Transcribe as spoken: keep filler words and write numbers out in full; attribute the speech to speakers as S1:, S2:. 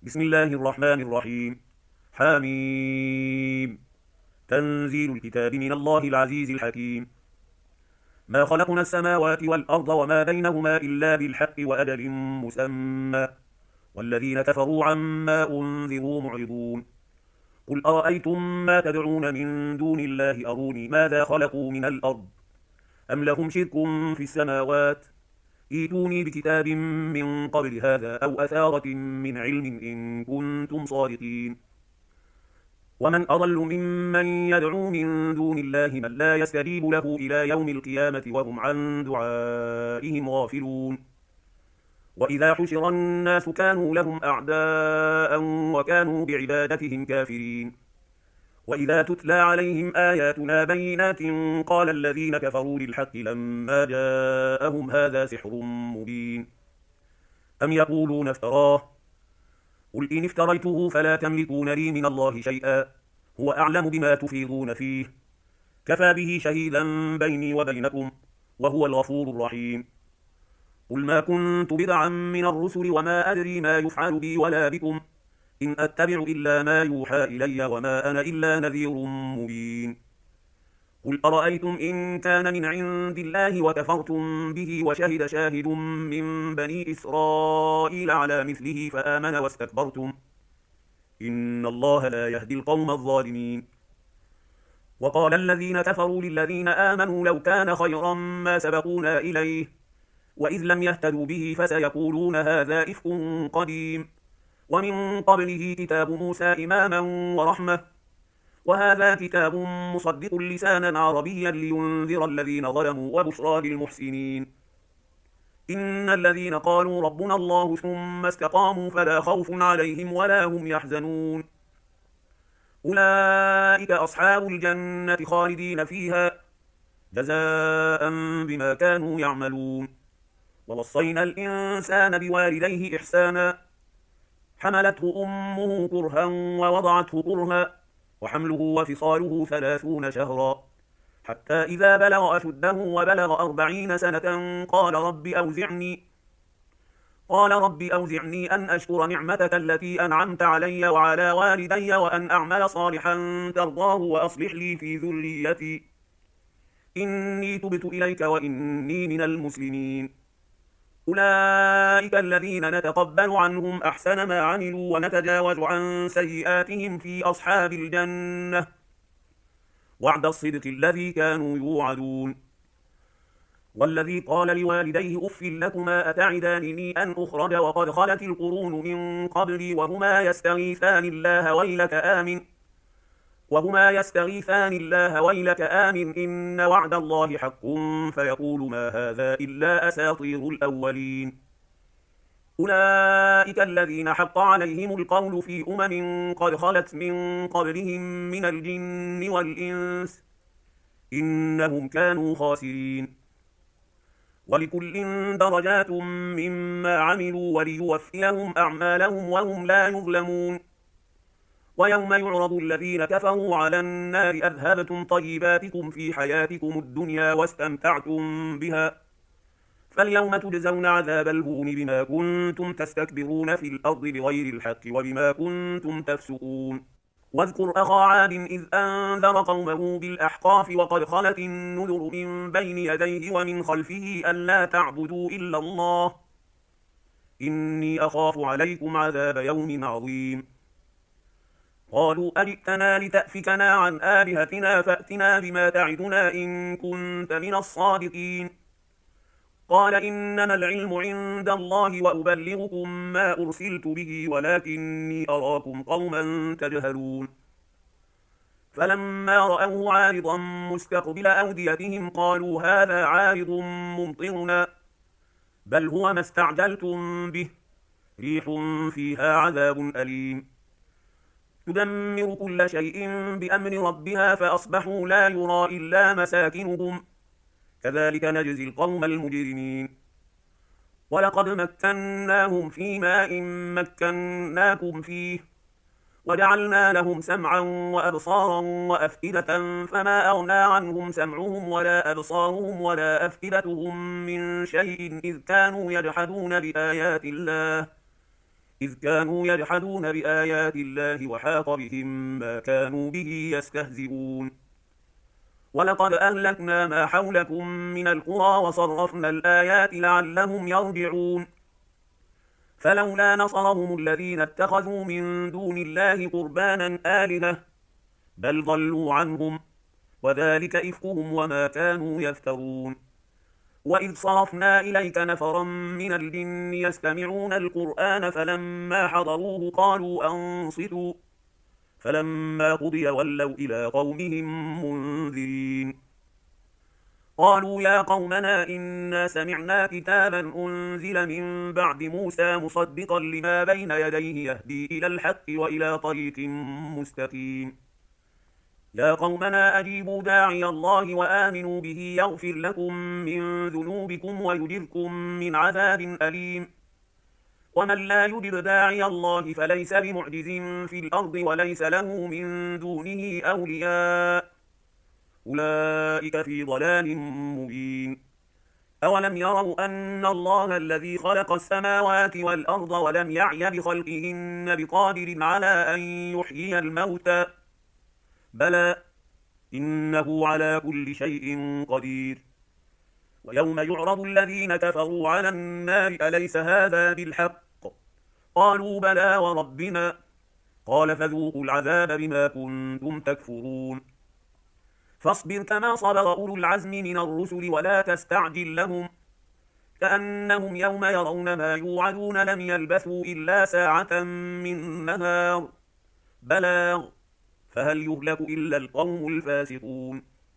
S1: بسم الله الرحمن الرحيم. حاميم. تنزيل الكتاب من الله العزيز الحكيم. ما خلقنا السماوات والأرض وما بينهما إلا بالحق وأجل مسمى، والذين كفروا عما أنذروا معرضون. قل أرأيتم ما تدعون من دون الله أروني ماذا خلقوا من الأرض أم لهم شرك في السماوات، ائتوني بكتاب من قبل هذا أو أثارة من علم إن كنتم صادقين. ومن أضل ممن يدعو من دون الله من لا يستجيب له إلى يوم القيامة وهم عن دعائهم غافلون. وإذا حشر الناس كانوا لهم أعداء وكانوا بعبادتهم كافرين. وإذا تتلى عليهم آياتنا بينات قال الذين كفروا للحق لما جاءهم هذا سحر مبين. أم يقولون افتراه، قل إن افتريته فلا تملكون لي من الله شيئا، هو أعلم بما تفيضون فيه، كفى به شهيدا بيني وبينكم وهو الغفور الرحيم. قل ما كنت بدعا من الرسل وما أدري ما يفعل بي ولا بكم، إن أتبع إلا ما يوحى إلي وما أنا إلا نذير مبين. قل أرأيتم إن كان من عند الله وكفرتم به وشهد شاهد من بني إسرائيل على مثله فآمن واستكبرتم، إن الله لا يهدي القوم الظالمين. وقال الذين كفروا للذين آمنوا لو كان خيرا ما سبقونا إليه، وإذ لم يهتدوا به فسيقولون هذا إفك قديم، ومن قبله كتاب موسى إماما ورحمة، وهذا كتاب مصدق لسانا عربيا لينذر الذين ظلموا وبشرى للمحسنين. إن الذين قالوا ربنا الله ثم استقاموا فلا خوف عليهم ولا هم يحزنون، أولئك أصحاب الجنة خالدين فيها جزاء بما كانوا يعملون. ووصينا الإنسان بوالديه إحسانا، حملته أمه كرها ووضعته كرها، وحمله وفصاله ثلاثون شهرا، حتى إذا بلغ أشده وبلغ أربعين سنة قال رب أوزعني قال رب أوزعني أن أشكر نعمتك التي أنعمت علي وعلى والدي وأن أعمل صالحا ترضاه وأصلح لي في ذريتي إني تبت إليك وإني من المسلمين. أولئك الذين نتقبل عنهم أحسن ما عملوا ونتجاوز عن سيئاتهم في أصحاب الجنة، وعد الصدق الذي كانوا يوعدون. والذي قال لوالديه أف لكما أتعدانني أن أخرج وقد خلت القرون من قبلي وهما يستغيثان الله ويلك آمن وهما يستغيثان الله ويلك آمن إن وعد الله حق فيقول ما هذا إلا أساطير الأولين. أولئك الذين حق عليهم القول في أمم قد خلت من قبلهم من الجن والإنس إنهم كانوا خاسرين. ولكل درجات مما عملوا وليوفيهم أعمالهم وهم لا يظلمون. ويوم يعرض الذين كفروا على النار أذهبتم طيباتكم في حياتكم الدنيا واستمتعتم بها، فاليوم تجزون عذاب الهون بما كنتم تستكبرون في الأرض بغير الحق وبما كنتم تفسقون. واذكر أخا عاد إذ أنذر قومه بالأحقاف وقد خلت النذر من بين يديه ومن خلفه ألا تعبدوا إلا الله إني أخاف عليكم عذاب يوم عظيم. قالوا أجئتنا لتأفكنا عن آلهتنا فأتنا بما تعدنا إن كنت من الصادقين. قال إنما العلم عند الله وأبلغكم ما أرسلت به ولكني أراكم قوما تجهلون. فلما رأوه عارضا مستقبل أوديتهم قالوا هذا عارض ممطرنا بل هو ما استعجلتم به ريح فيها عذاب أليم تدمر كل شيء بأمر ربها فأصبحوا لا يرى إلا مساكنهم كذلك نجزي القوم المجرمين. ولقد مكناهم في ماء مكناكم فيه وجعلنا لهم سمعا وأبصارا وأفئدة فما أغنى عنهم سمعهم ولا أبصارهم ولا أفئدتهم من شيء إذ كانوا يجحدون بآيات الله إذ كانوا يجحدون بآيات الله وحاق بهم ما كانوا به يستهزئون ولقد أهلكنا ما حولكم من القرى وصرفنا الآيات لعلهم يرجعون فلولا نصرهم الذين اتخذوا من دون الله قربانا آلهة بل ضلوا عنهم وذلك إفكهم وما كانوا يفترون وإذ صرفنا إليك نفرا من الجن يستمعون القرآن فلما حضروه قالوا أنصتوا فلما قضي ولوا إلى قومهم منذرين قالوا يا قومنا إنا سمعنا كتابا أنزل من بعد موسى مصدقا لما بين يديه يهدي إلى الحق وإلى طريق مستقيم يا قومنا أجيبوا داعي الله وآمنوا به يغفر لكم من ذنوبكم ويجركم من عذاب أليم ومن لا يجب داعي الله فليس بمعجز في الأرض وليس له من دونه أولياء أولئك في ضلال مبين أولم يروا أن الله الذي خلق السماوات والأرض ولم يعي بخلقهن بقادر على أن يحيي الموتى بلى إنه على كل شيء قدير ويوم يعرض الذين كفروا على النار أليس هذا بالحق قالوا بلى وربنا قال فذوقوا العذاب بما كنتم تكفرون فاصبر كما صبر أولو العزم من الرسل ولا تستعجل لهم كأنهم يوم يرون ما يوعدون لم يلبثوا إلا ساعة من نهار بلاغ فهل يهلك إلا القوم الفاسقون